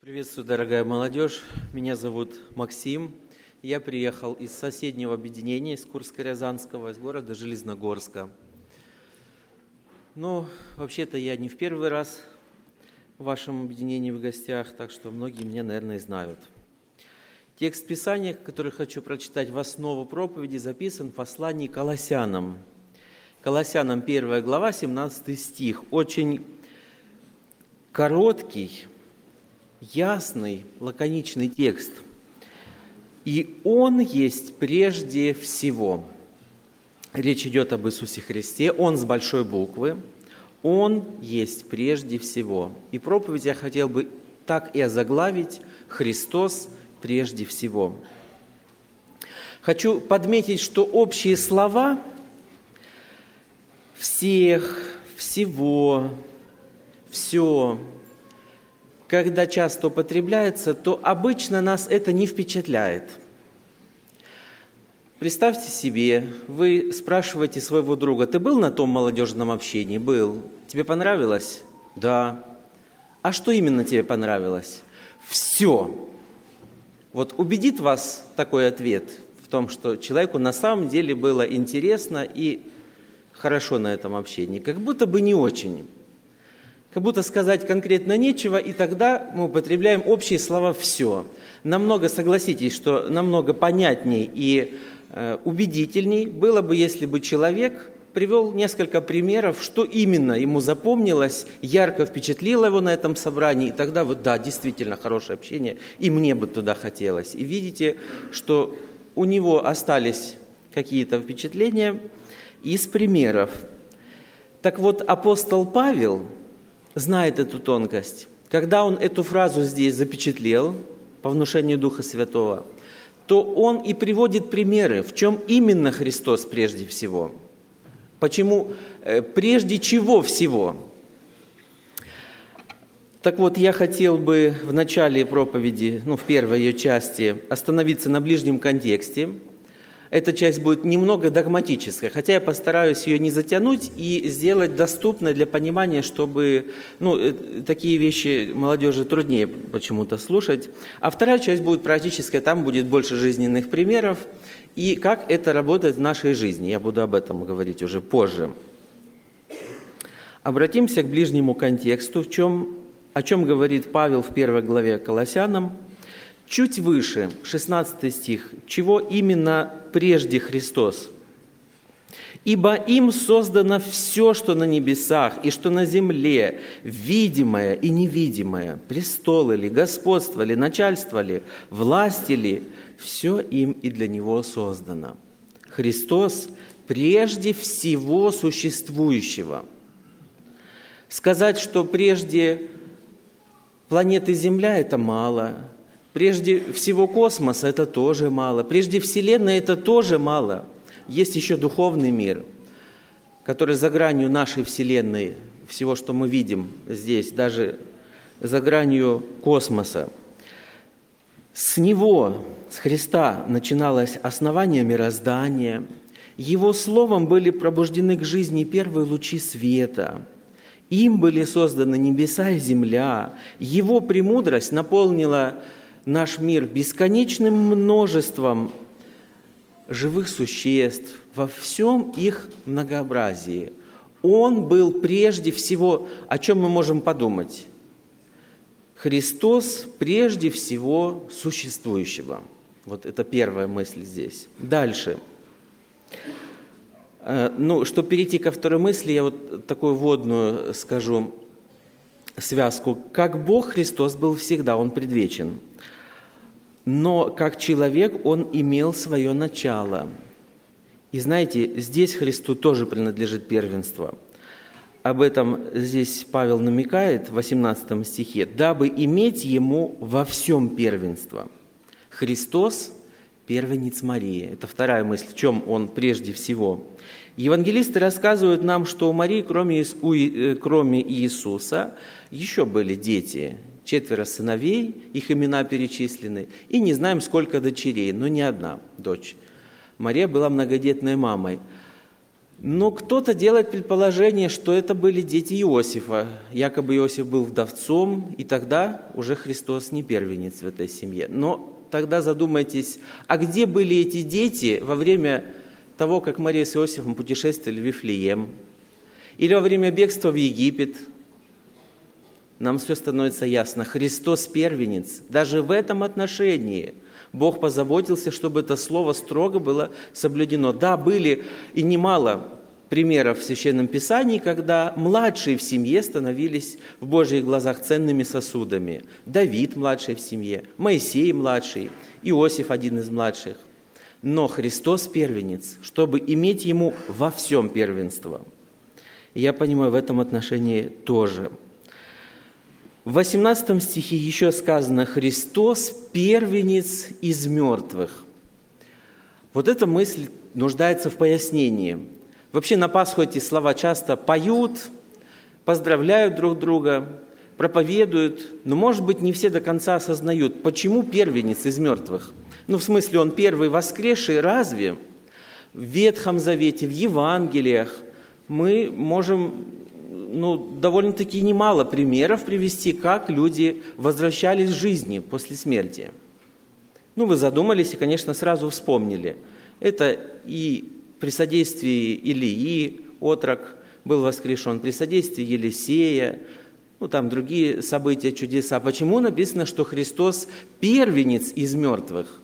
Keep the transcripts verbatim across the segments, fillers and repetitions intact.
Приветствую, дорогая молодежь. Меня зовут Максим. Я приехал из соседнего объединения, из Курско-Рязанского, из города Железногорска. Но вообще-то я не в первый раз в вашем объединении в гостях, так что многие меня, наверное, знают. Текст Писания, который хочу прочитать в основу проповеди, записан в послании к Колоссянам. Колоссянам первая глава, семнадцатый стих. Очень короткий, ясный, лаконичный текст. «И Он есть прежде всего». Речь идет об Иисусе Христе, Он с большой буквы. Он есть прежде всего. И проповедь я хотел бы так и озаглавить: «Христос прежде всего». Хочу подметить, что общие слова «всех», «всего», «все», когда часто употребляется, то обычно нас это не впечатляет. Представьте себе, вы спрашиваете своего друга: «Ты был на том молодежном общении?» «Был». «Тебе понравилось?» «Да». «А что именно тебе понравилось?» «Все». Вот убедит вас такой ответ в том, что человеку на самом деле было интересно и хорошо на этом общении? Как будто бы не очень. Как будто сказать конкретно нечего, и тогда мы употребляем общие слова «все». Намного, согласитесь, что намного понятней и э, убедительней было бы, если бы человек привел несколько примеров, что именно ему запомнилось, ярко впечатлило его на этом собрании, и тогда вот да, действительно хорошее общение, и мне бы туда хотелось. И видите, что у него остались какие-то впечатления из примеров. Так вот, апостол Павел знает эту тонкость. Когда он эту фразу здесь запечатлел по внушению Духа Святого, то он и приводит примеры, в чем именно Христос прежде всего. Почему? Прежде чего всего? Так вот, я хотел бы в начале проповеди, ну, в первой ее части, остановиться на ближнем контексте. Эта часть будет немного догматическая, хотя я постараюсь ее не затянуть и сделать доступной для понимания, чтобы ну, такие вещи молодежи труднее почему-то слушать. А вторая часть будет практическая, там будет больше жизненных примеров и как это работает в нашей жизни. Я буду об этом говорить уже позже. Обратимся к ближнему контексту, в чем, о чем говорит Павел в первой главе Колоссянам. Чуть выше, шестнадцатый стих, чего именно прежде Христос? «Ибо им создано все, что на небесах и что на земле, видимое и невидимое, престолы ли, господство ли, начальство ли, власти ли, все им и для Него создано». Христос прежде всего существующего. Сказать, что прежде планеты Земля – это мало. Прежде всего космоса – это тоже мало. Прежде Вселенной – это тоже мало. Есть еще духовный мир, который за гранью нашей Вселенной, всего, что мы видим здесь, даже за гранью космоса. С Него, с Христа, начиналось основание мироздания. Его словом были пробуждены к жизни первые лучи света. Им были созданы небеса и земля. Его премудрость наполнила наш мир бесконечным множеством живых существ во всем их многообразии. Он был прежде всего, о чем мы можем подумать? Христос прежде всего существующего. Вот это первая мысль здесь. Дальше. Ну, чтобы перейти ко второй мысли, я вот такую вводную скажу связку. Как Бог, Христос был всегда, Он предвечен. Но как человек Он имел свое начало. И знаете, здесь Христу тоже принадлежит первенство. Об этом здесь Павел намекает в восемнадцатом стихе. «Дабы иметь Ему во всем первенство». Христос – первенец Марии. Это вторая мысль, в чем Он прежде всего. Евангелисты рассказывают нам, что у Марии, кроме, кроме Иисуса, еще были дети. Четверо сыновей, их имена перечислены, и не знаем, сколько дочерей, но не одна дочь. Мария была многодетной мамой. Но кто-то делает предположение, что это были дети Иосифа. Якобы Иосиф был вдовцом, и тогда уже Христос не первенец в этой семье. Но тогда задумайтесь, а где были эти дети во время того, как Мария с Иосифом путешествовали в Вифлеем? Или во время бегства в Египет? Нам все становится ясно. Христос первенец. Даже в этом отношении Бог позаботился, чтобы это слово строго было соблюдено. Да, были и немало примеров в Священном Писании, когда младшие в семье становились в Божьих глазах ценными сосудами. Давид младший в семье, Моисей младший, Иосиф один из младших. Но Христос первенец, чтобы иметь Ему во всем первенство. И я понимаю, в этом отношении тоже. В восемнадцатом стихе еще сказано: «Христос первенец из мертвых». Вот эта мысль нуждается в пояснении. Вообще на Пасху эти слова часто поют, поздравляют друг друга, проповедуют, но, может быть, не все до конца осознают, почему первенец из мертвых. Ну, в смысле, он первый воскресший, разве? В Ветхом Завете, в Евангелиях мы можем ну, довольно-таки немало примеров привести, как люди возвращались к жизни после смерти. Ну, вы задумались и, конечно, сразу вспомнили. Это и при содействии Илии отрок был воскрешен, при содействии Елисея, ну, там другие события, чудеса. Почему написано, что Христос первенец из мертвых?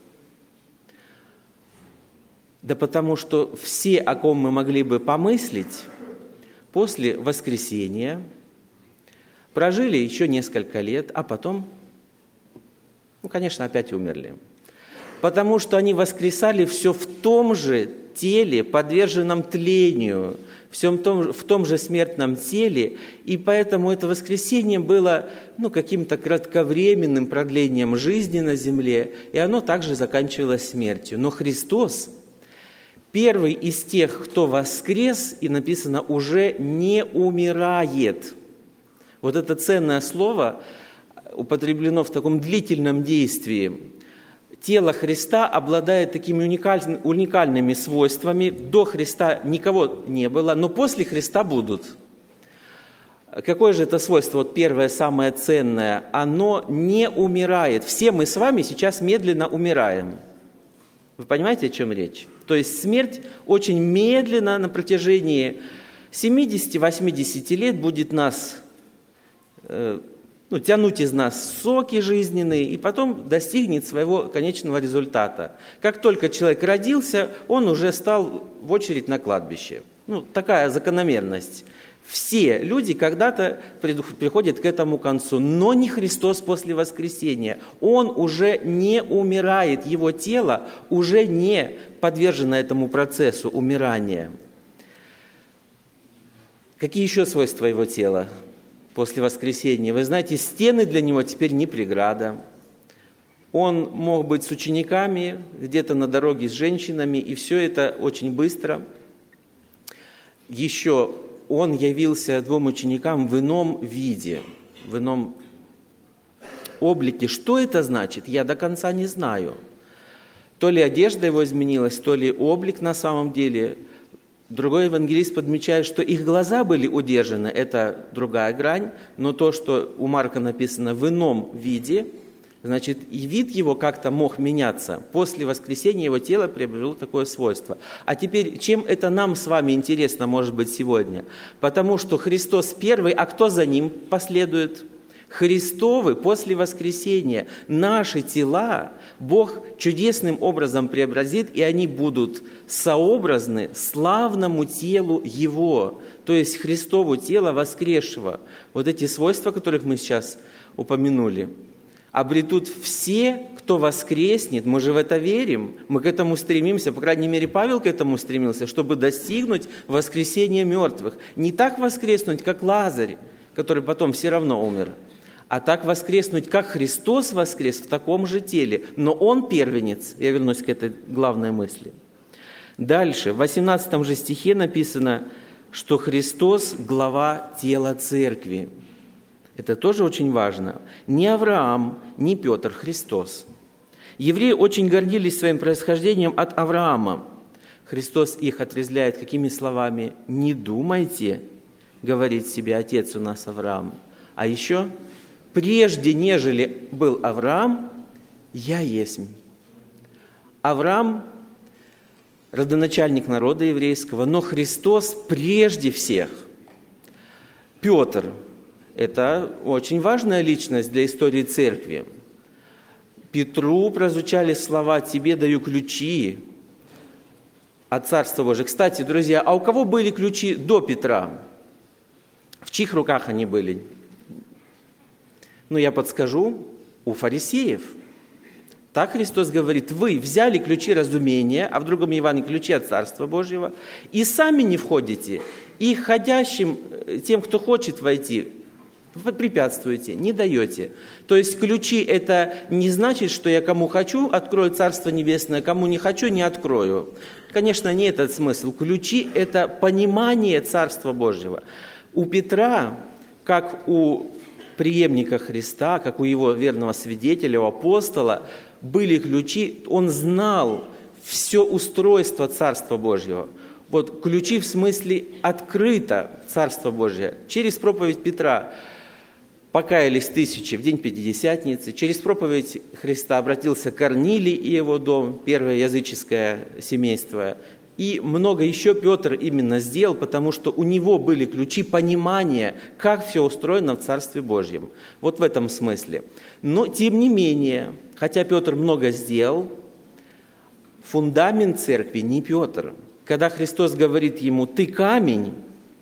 Да потому что все, о ком мы могли бы помыслить, после воскресения прожили еще несколько лет, а потом, ну, конечно, опять умерли. Потому что они воскресали все в том же теле, подверженном тлению, всем том, в том же смертном теле, и поэтому это воскресение было ну, каким-то кратковременным продлением жизни на земле, и оно также заканчивалось смертью. Но Христос, первый из тех, кто воскрес, и написано, уже не умирает. Вот это ценное слово употреблено в таком длительном действии. Тело Христа обладает такими уникаль... уникальными свойствами. До Христа никого не было, но после Христа будут. Какое же это свойство? Вот первое, самое ценное. Оно не умирает. Все мы с вами сейчас медленно умираем. Вы понимаете, о чем речь? То есть смерть очень медленно на протяжении семидесяти-восьмидесяти лет будет нас, э, ну, тянуть из нас соки жизненные, и потом достигнет своего конечного результата. Как только человек родился, он уже стал в очередь на кладбище. Ну, такая закономерность. Все люди когда-то приходят к этому концу, но не Христос после воскресения. Он уже не умирает, его тело уже не подвержено этому процессу умирания. Какие еще свойства его тела после воскресения? Вы знаете, стены для него теперь не преграда. Он мог быть с учениками, где-то на дороге с женщинами, и все это очень быстро. Еще он явился двум ученикам в ином виде, в ином облике. Что это значит, я до конца не знаю. То ли одежда его изменилась, то ли облик на самом деле. Другой евангелист подмечает, что их глаза были удержаны, это другая грань, но то, что у Марка написано в ином виде, значит, и вид его как-то мог меняться. После воскресения его тело приобрело такое свойство. А теперь, чем это нам с вами интересно, может быть, сегодня? Потому что Христос первый, а кто за ним последует? Христовы после воскресения. Наши тела Бог чудесным образом преобразит, и они будут сообразны славному телу Его, то есть Христову тело воскресшего. Вот эти свойства, которых мы сейчас упомянули, обретут все, кто воскреснет. Мы же в это верим, мы к этому стремимся, по крайней мере, Павел к этому стремился, чтобы достигнуть воскресения мертвых. Не так воскреснуть, как Лазарь, который потом все равно умер, а так воскреснуть, как Христос воскрес в таком же теле. Но Он первенец. Я вернусь к этой главной мысли. Дальше, в восемнадцатом же стихе написано, что Христос – глава тела церкви. Это тоже очень важно. Не Авраам, не Петр, Христос. Евреи очень гордились своим происхождением от Авраама. Христос их отрезвляет какими словами? «Не думайте, — говорит себе отец у нас Авраам, — а еще прежде, нежели был Авраам, я есмь». Авраам – родоначальник народа еврейского, но Христос прежде всех. Петр – это очень важная личность для истории церкви. Петру прозвучали слова «Тебе даю ключи от Царства Божия». Кстати, друзья, а у кого были ключи до Петра? В чьих руках они были? Ну, я подскажу, у фарисеев. Так Христос говорит: вы взяли ключи разумения, а в другом Евангелии ключи от Царства Божьего, и сами не входите, и ходящим, тем, кто хочет войти, вы препятствуете, не даете. То есть ключи – это не значит, что я кому хочу открою Царство Небесное, кому не хочу не открою. Конечно, не этот смысл. Ключи – это понимание Царства Божьего. У Петра, как у преемника Христа, как у его верного свидетеля, у апостола, были ключи, он знал все устройство Царства Божьего. Вот ключи в смысле открыто Царство Божие. Через проповедь Петра покаялись тысячи в день Пятидесятницы, через проповедь Христа обратился Корнилий и его дом, первое языческое семейство, и много еще Петр именно сделал, потому что у него были ключи понимания, как все устроено в Царстве Божьем. Вот в этом смысле. Но тем не менее, хотя Петр много сделал, фундамент церкви не Петр. Когда Христос говорит ему: «Ты камень»,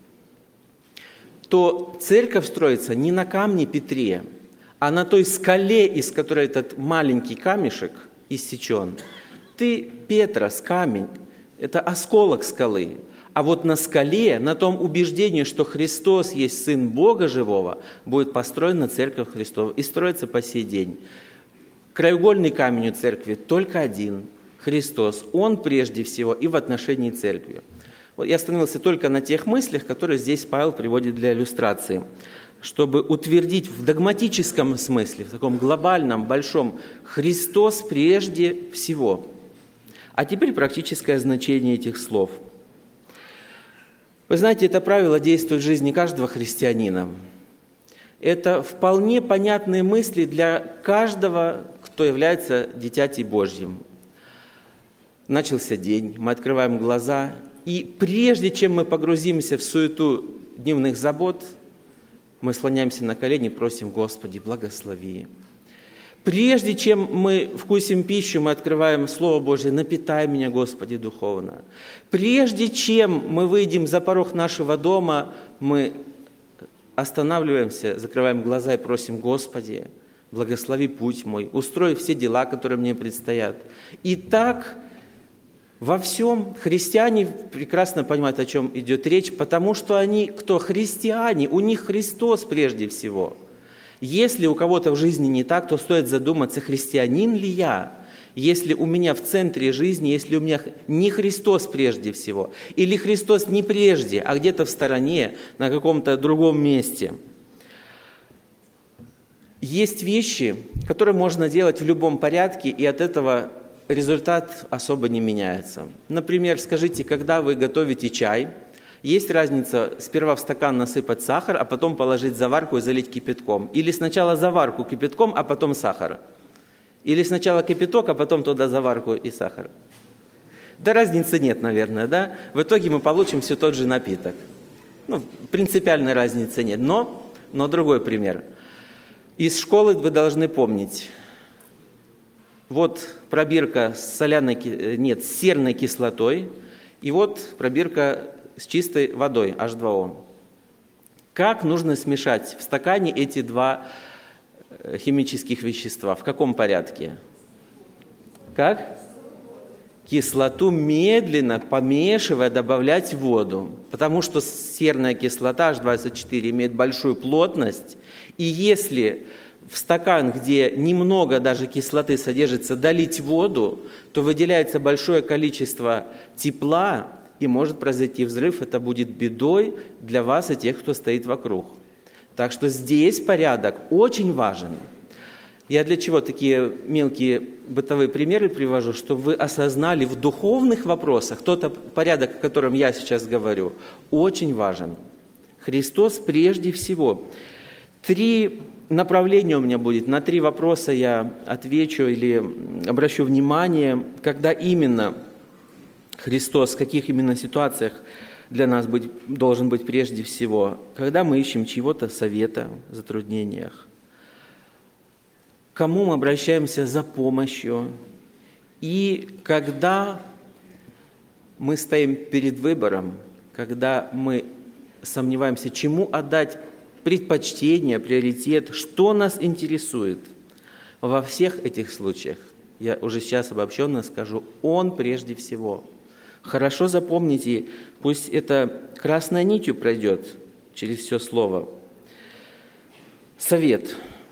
то церковь строится не на камне Петре, а на той скале, из которой этот маленький камешек иссечен. Ты, Петрос, камень. Это осколок скалы. А вот на скале, на том убеждении, что Христос есть Сын Бога Живого, будет построена Церковь Христова и строится по сей день. Краеугольный камень у церкви только один – Христос. Он прежде всего и в отношении церкви. Вот я остановился только на тех мыслях, которые здесь Павел приводит для иллюстрации, чтобы утвердить в догматическом смысле, в таком глобальном, большом, Христос прежде всего. А теперь практическое значение этих слов. Вы знаете, это правило действует в жизни каждого христианина. Это вполне понятные мысли для каждого, кто является дитятей Божьим. Начался день, мы открываем глаза, и прежде чем мы погрузимся в суету дневных забот, мы склоняемся на колени, просим: Господи, благослови. Прежде чем мы вкусим пищу, мы открываем Слово Божие: напитай меня, Господи, духовно. Прежде чем мы выйдем за порог нашего дома, мы останавливаемся, закрываем глаза и просим: Господи, благослови путь мой, устрой все дела, которые мне предстоят. И так во всем христиане прекрасно понимают, о чем идет речь, потому что они, кто христиане, у них Христос прежде всего. Если у кого-то в жизни не так, то стоит задуматься, христианин ли я, если у меня в центре жизни, если у меня не Христос прежде всего, или Христос не прежде, а где-то в стороне, на каком-то другом месте. Есть вещи, которые можно делать в любом порядке, и от этого результат особо не меняется. Например, скажите, когда вы готовите чай, есть разница сперва в стакан насыпать сахар, а потом положить заварку и залить кипятком? Или сначала заварку кипятком, а потом сахар? Или сначала кипяток, а потом туда заварку и сахар? Да разницы нет, наверное, да? В итоге мы получим все тот же напиток. Ну, принципиальной разницы нет. Но, но другой пример. Из школы вы должны помнить. Вот пробирка с соляной, нет, с серной кислотой, и вот пробирка с чистой водой, эйч два о. Как нужно смешать в стакане эти два химических вещества? В каком порядке? Как? Кислоту медленно, помешивая, добавлять в воду. Потому что серная кислота эйч двадцать четыре имеет большую плотность. И если в стакан, где немного даже кислоты содержится, долить воду, то выделяется большое количество тепла, и может произойти взрыв. Это будет бедой для вас и тех, кто стоит вокруг. Так что здесь порядок очень важен. Я для чего такие мелкие бытовые примеры привожу, чтобы вы осознали в духовных вопросах, тот порядок, о котором я сейчас говорю, очень важен. Христос прежде всего. Три направления у меня будет, на три вопроса я отвечу или обращу внимание, когда именно Христос, в каких именно ситуациях для нас быть, должен быть прежде всего, когда мы ищем чьего-то совета в затруднениях, к кому мы обращаемся за помощью, и когда мы стоим перед выбором, когда мы сомневаемся, чему отдать предпочтение, приоритет, что нас интересует. Во всех этих случаях, я уже сейчас обобщенно скажу, Он прежде всего. Хорошо запомните, пусть это красной нитью пройдет через все слово. Совет.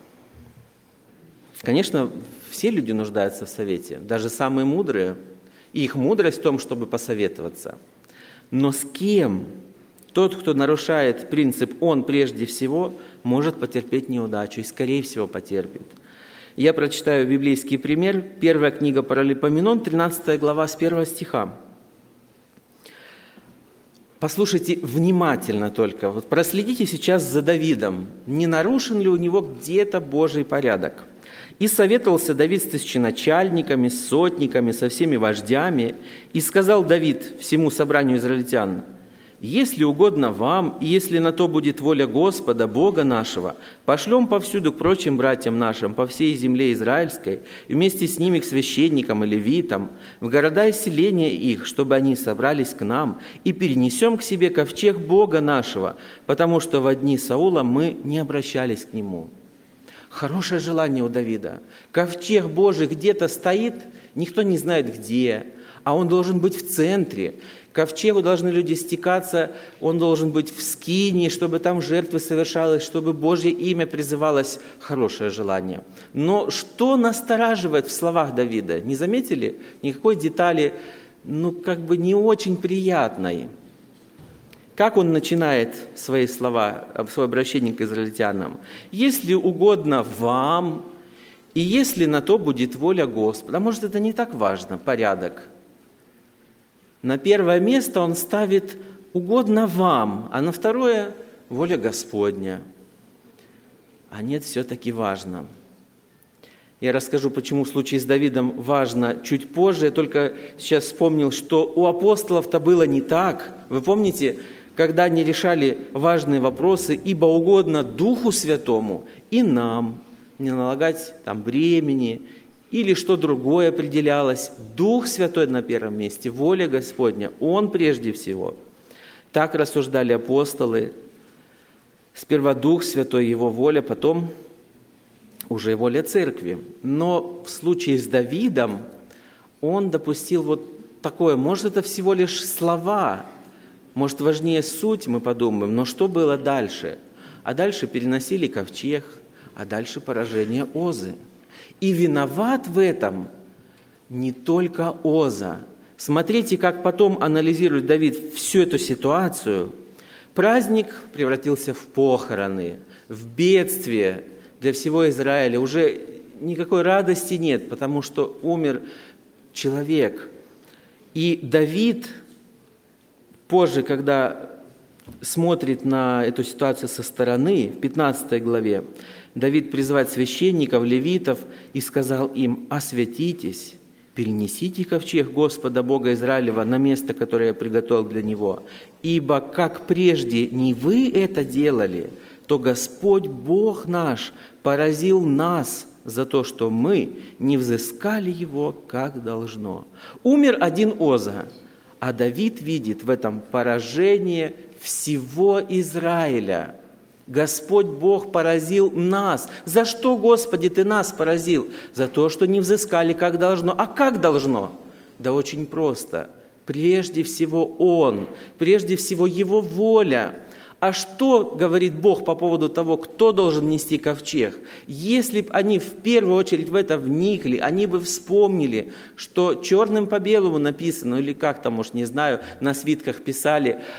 Конечно, все люди нуждаются в совете, даже самые мудрые. И их мудрость в том, чтобы посоветоваться. Но с кем? Тот, кто нарушает принцип «он прежде всего», может потерпеть неудачу и, скорее всего, потерпит. Я прочитаю библейский пример. Первая книга Паралипоменон, тринадцатая глава, с первого стиха. Послушайте внимательно только. Вот проследите сейчас за Давидом. Не нарушен ли у него где-то Божий порядок? «И советовался Давид с тысяченачальниками, с сотниками, со всеми вождями, и сказал Давид всему собранию израильтян: «Если угодно вам, и если на то будет воля Господа, Бога нашего, пошлем повсюду к прочим братьям нашим по всей земле израильской, и вместе с ними к священникам и левитам, в города и селения их, чтобы они собрались к нам, и перенесем к себе ковчег Бога нашего, потому что во дни Саула мы не обращались к нему». Хорошее желание у Давида. Ковчег Божий где-то стоит, никто не знает где, а он должен быть в центре. К ковчегу должны люди стекаться, он должен быть в скинии, чтобы там жертвы совершалось, чтобы Божье имя призывалось. Хорошее желание. Но что настораживает в словах Давида? Не заметили? Никакой детали, ну, как бы не очень приятной. Как он начинает свои слова, свое обращение к израильтянам? «Если угодно вам, и если на то будет воля Господа». А может, это не так важно, порядок. На первое место он ставит «угодно вам», а на второе – «воля Господня». А нет, все-таки важно. Я расскажу, почему в случае с Давидом важно чуть позже. Я только сейчас вспомнил, что у апостолов-то было не так. Вы помните, когда они решали важные вопросы, ибо угодно Духу Святому и нам не налагать там бремени или что другое определялось. Дух Святой на первом месте, воля Господня, Он прежде всего. Так рассуждали апостолы. Сперва Дух Святой, Его воля, потом уже воля Церкви. Но в случае с Давидом он допустил вот такое, может, это всего лишь слова, может, важнее суть, мы подумаем, но что было дальше? А дальше переносили ковчег, а дальше поражение Озы. И виноват в этом не только Оза. Смотрите, как потом анализирует Давид всю эту ситуацию. Праздник превратился в похороны, в бедствие для всего Израиля. Уже никакой радости нет, потому что умер человек. И Давид позже, когда смотрит на эту ситуацию со стороны, в пятнадцатой главе, Давид призывает священников, левитов и сказал им: «Освятитесь, перенесите ковчег Господа Бога Израилева на место, которое я приготовил для него. Ибо как прежде не вы это делали, то Господь Бог наш поразил нас за то, что мы не взыскали его, как должно». Умер один Оза, а Давид видит в этом поражение всего Израиля. Господь Бог поразил нас. За что, Господи, Ты нас поразил? За то, что не взыскали, как должно. А как должно? Да очень просто. Прежде всего Он, прежде всего Его воля. А что говорит Бог по поводу того, кто должен нести ковчег? Если бы они в первую очередь в это вникли, они бы вспомнили, что черным по белому написано, или как там, может, не знаю, на свитках писали,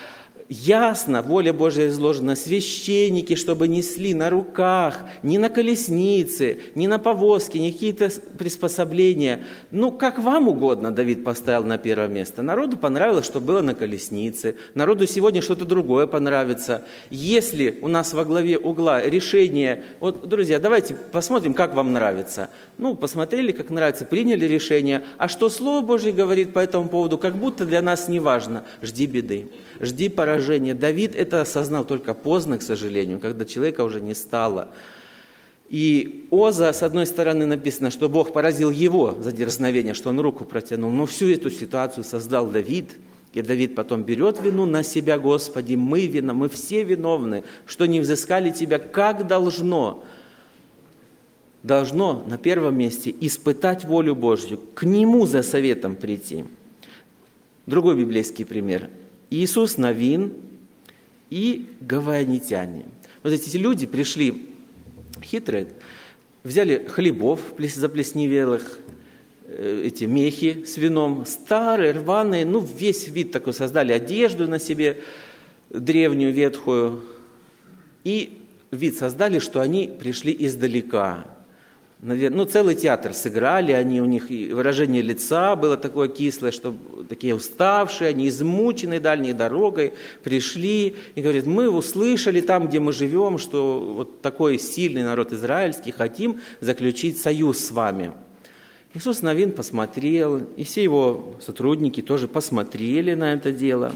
ясно воля Божья изложена, священники, чтобы несли на руках, не на колеснице, не на повозке, не какие-то приспособления. Ну, как вам угодно, Давид поставил на первое место. Народу понравилось, что было на колеснице. Народу сегодня что-то другое понравится. Если у нас во главе угла решение... Вот, друзья, давайте посмотрим, как вам нравится. Ну, посмотрели, как нравится, приняли решение. А что Слово Божье говорит по этому поводу, как будто для нас не важно. Жди беды, жди поражения. Давид это осознал только поздно, к сожалению, когда человека уже не стало. И Оза, с одной стороны, написано, что Бог поразил его за дерзновение, что он руку протянул, но всю эту ситуацию создал Давид. И Давид потом берет вину на себя: Господи, мы вина, мы все виновны, что не взыскали Тебя, как должно. Должно на первом месте испытать волю Божью, к Нему за советом прийти. Другой библейский пример. Иисус Навин и гаваонитяне. Вот эти люди пришли хитрые, взяли хлебов заплесневелых, эти мехи с вином, старые, рваные, ну весь вид такой, создали одежду на себе древнюю, ветхую, и вид создали, что они пришли издалека. Ну, целый театр сыграли, они, у них и выражение лица было такое кислое, что такие уставшие, они измученные дальней дорогой, пришли и говорят: мы услышали там, где мы живем, что вот такой сильный народ израильский, хотим заключить союз с вами. Иисус Навин посмотрел, и все его сотрудники тоже посмотрели на это дело.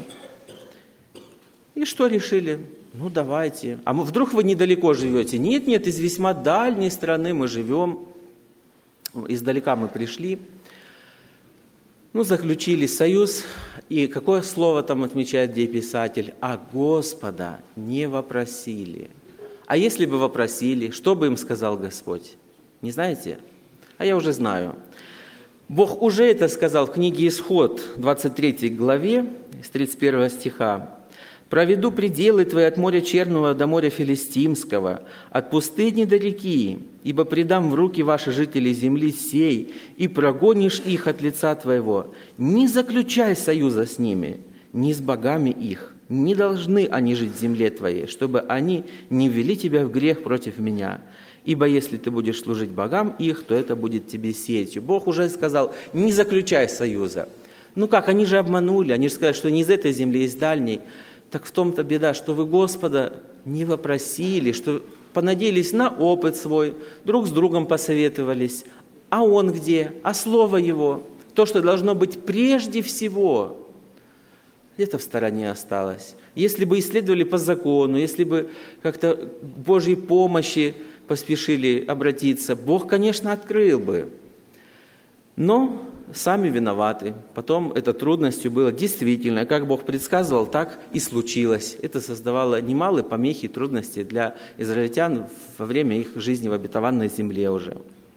И что решили? Ну, давайте. А вдруг вы недалеко живете? Нет, нет, из весьма дальней страны мы живем. Издалека мы пришли. Ну, заключили союз. И какое слово там отмечает где писатель? А Господа не вопросили. А если бы вопросили, что бы им сказал Господь? Не знаете? А я уже знаю. Бог уже это сказал в книге Исход, двадцать третьей главе, с тридцать первого стиха. «Проведу пределы твои от моря Черного до моря Филистимского, от пустыни до реки, ибо предам в руки ваши жители земли сей, и прогонишь их от лица твоего. Не заключай союза с ними, ни с богами их, не должны они жить в земле твоей, чтобы они не ввели тебя в грех против меня. Ибо если ты будешь служить богам их, то это будет тебе сетью». Бог уже сказал: не заключай союза. Ну как, они же обманули, они же сказали, что не из этой земли, из дальней. Так в том-то беда, что вы Господа не вопросили, что понадеялись на опыт свой, друг с другом посоветовались. А Он где? А Слово Его? То, что должно быть прежде всего, где-то в стороне осталось. Если бы исследовали по закону, если бы как-то к Божьей помощи поспешили обратиться, Бог, конечно, открыл бы. Но сами виноваты. Потом это трудностью было действительно, как Бог предсказывал, так и случилось. Это создавало немалые помехи и трудности для израильтян во время их жизни в обетованной земле уже.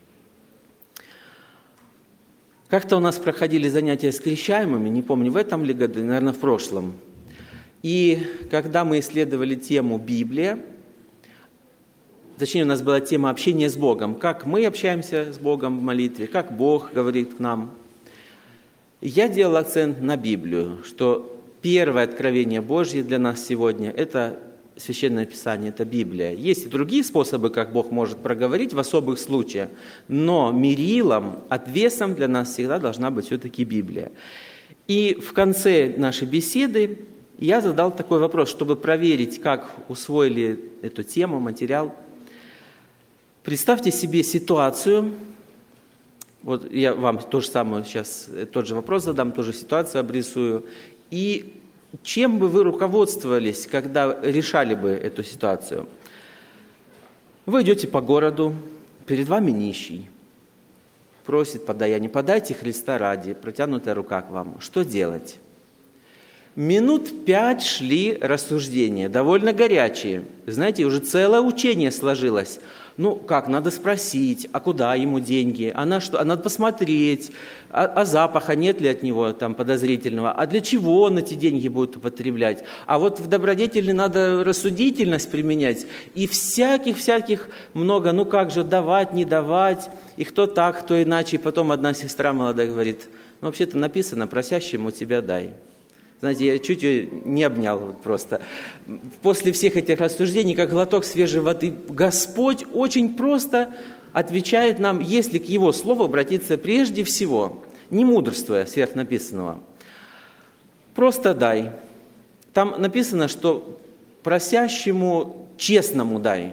Как-то у нас проходили занятия с крещаемыми, не помню, в этом ли году, наверное, в прошлом. И когда мы исследовали тему Библия, точнее, у нас была тема общения с Богом. Как мы общаемся с Богом в молитве, как Бог говорит к нам. Я делал акцент на Библию, что первое откровение Божье для нас сегодня – это Священное Писание, это Библия. Есть и другие способы, как Бог может проговорить в особых случаях, но мерилом, отвесом для нас всегда должна быть все-таки Библия. И в конце нашей беседы я задал такой вопрос, чтобы проверить, как усвоили эту тему, материал. Представьте себе ситуацию, вот я вам то же самое сейчас, тот же вопрос задам, ту же ситуацию обрисую, и чем бы вы руководствовались, когда решали бы эту ситуацию? Вы идете по городу, перед вами нищий, просит подаяние, подайте Христа ради, протянутая рука к вам. Что делать? Минут пять шли рассуждения, довольно горячие. Знаете, уже целое учение сложилось. Ну, как, надо спросить, а куда ему деньги, а на что, а надо посмотреть, а, а запаха нет ли от него там подозрительного, а для чего он эти деньги будет употреблять, а вот в добродетели надо рассудительность применять, и всяких-всяких много, ну как же, давать, не давать, и кто так, кто иначе, и потом одна сестра молодая говорит: ну, вообще-то написано, просящему тебя дай. Знаете, я чуть ее не обнял вот просто. После всех этих рассуждений, как глоток свежей воды, Господь очень просто отвечает нам, если к Его Слову обратиться прежде всего, не мудрствуя сверхнаписанного, просто дай. Там написано, что просящему честному дай.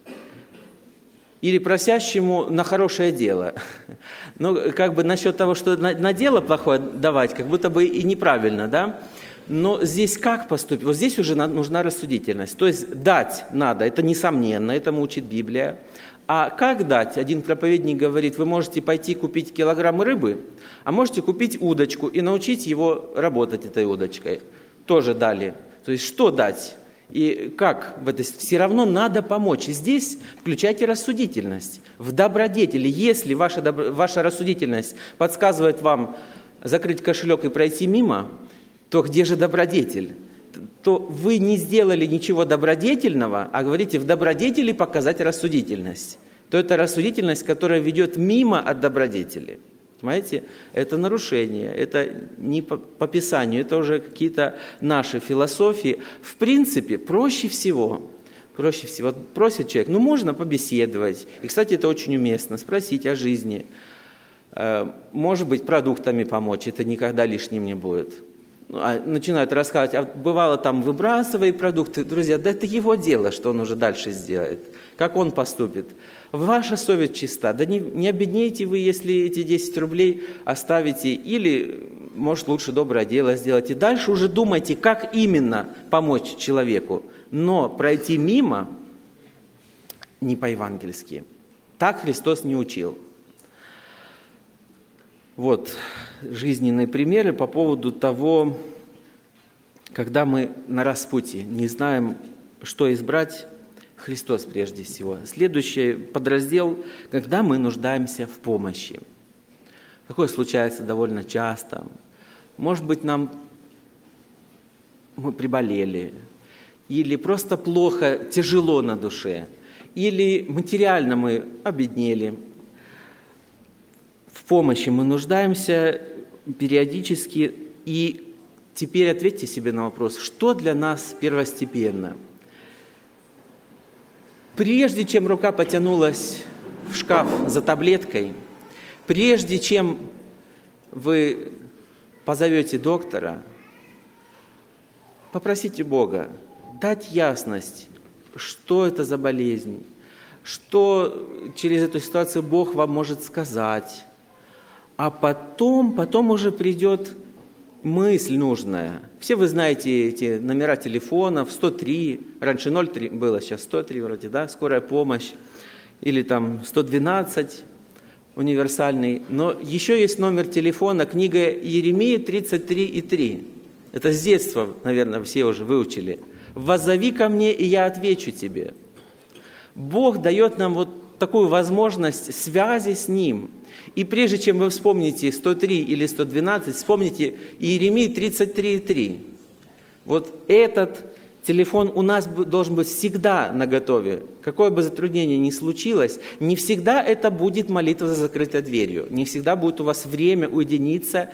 Или просящему на хорошее дело. Ну, как бы насчет того, что на, на дело плохое давать, как будто бы и неправильно, да? Но здесь как поступить? Вот здесь уже нужна рассудительность. То есть дать надо, это несомненно, этому учит Библия. А как дать? Один проповедник говорит, вы можете пойти купить килограмм рыбы, а можете купить удочку и научить его работать этой удочкой. Тоже дали. То есть что дать? И как в этой... Все равно надо помочь. И здесь включайте рассудительность. В добродетели, если ваша, добро... ваша рассудительность подсказывает вам закрыть кошелек и пройти мимо, то где же добродетель? То вы не сделали ничего добродетельного, а говорите в добродетели показать рассудительность. То это рассудительность, которая ведет мимо от добродетели. Понимаете? Это нарушение, это не по, по Писанию, это уже какие-то наши философии. В принципе, проще всего, проще всего, просит человек, ну можно побеседовать. И, кстати, это очень уместно, спросить о жизни. Может быть, продуктами помочь, это никогда лишним не будет. Начинают рассказывать, а бывало там выбрасывай продукты. Друзья, да это его дело, что он уже дальше сделает, как он поступит. Ваша совесть чиста, да не, не обеднеете вы, если эти десять рублей оставите, или, может, лучше доброе дело сделать. И дальше уже думайте, как именно помочь человеку, но пройти мимо не по-евангельски. Так Христос не учил. Вот жизненные примеры по поводу того, когда мы на распутье, не знаем, что избрать, Христос прежде всего. Следующий подраздел, когда мы нуждаемся в помощи. Такое случается довольно часто. Может быть, нам мы приболели, или просто плохо, тяжело на душе, или материально мы обеднели. В помощи мы нуждаемся периодически. И теперь ответьте себе на вопрос, что для нас первостепенно? Прежде чем рука потянулась в шкаф за таблеткой, прежде чем вы позовете доктора, попросите Бога дать ясность, что это за болезнь, что через эту ситуацию Бог вам может сказать. А потом, потом уже придет мысль нужная. Все вы знаете эти номера телефонов, сто три, раньше ноль три было, сейчас сто три вроде, да, скорая помощь, или там сто двенадцать, универсальный. Но еще есть номер телефона, книга Иеремии тридцать три и три. Это с детства, наверное, все уже выучили. «Воззови ко мне, и я отвечу тебе». Бог дает нам вот такую возможность связи с Ним. И прежде чем вы вспомните сто три или сто двенадцать, вспомните Иеремии тридцать три и три. Вот этот телефон у нас должен быть всегда наготове. Какое бы затруднение ни случилось, не всегда это будет молитва за закрытой дверью. Не всегда будет у вас время уединиться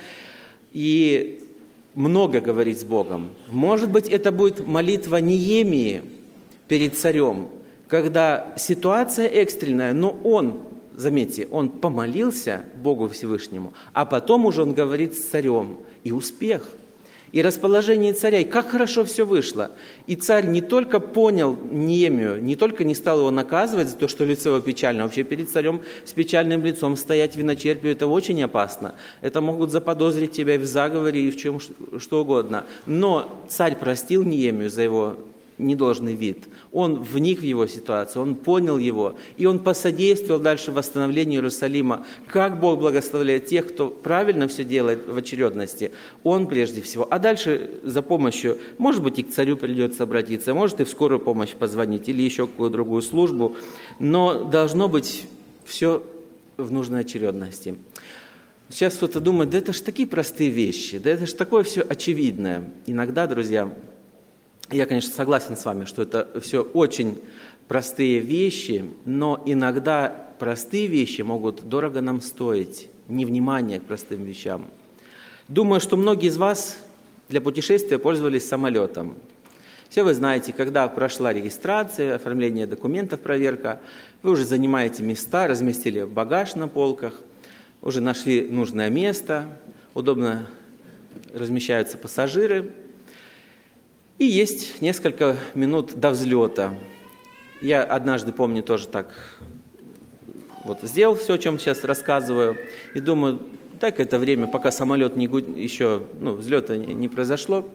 и много говорить с Богом. Может быть, это будет молитва Неемии перед царем, когда ситуация экстренная, но он, заметьте, он помолился Богу Всевышнему, а потом уже он говорит с царем, и успех, и расположение царя, и как хорошо все вышло. И царь не только понял Неемию, не только не стал его наказывать за то, что лицо его печально, вообще перед царем с печальным лицом стоять виночерпию, это очень опасно. Это могут заподозрить тебя и в заговоре, и в чем что угодно. Но царь простил Неемию за его недолжный вид. Он вник в его ситуацию, он понял его, и он посодействовал дальше восстановлению Иерусалима. Как Бог благословляет тех, кто правильно все делает в очередности, он прежде всего. А дальше за помощью, может быть, и к царю придется обратиться, может и в скорую помощь позвонить, или еще какую-то другую службу, но должно быть все в нужной очередности. Сейчас кто-то думает, да это ж такие простые вещи, да это ж такое все очевидное. Иногда, друзья, я, конечно, согласен с вами, что это все очень простые вещи, но иногда простые вещи могут дорого нам стоить, невнимание к простым вещам. Думаю, что многие из вас для путешествия пользовались самолетом. Все вы знаете, когда прошла регистрация, оформление документов, проверка, вы уже занимаете места, разместили багаж на полках, уже нашли нужное место, удобно размещаются пассажиры. И есть несколько минут до взлета. Я однажды, помню, тоже так вот сделал все, о чем сейчас рассказываю, и думаю, так это время, пока самолет не, еще, ну, взлета не, не произошло,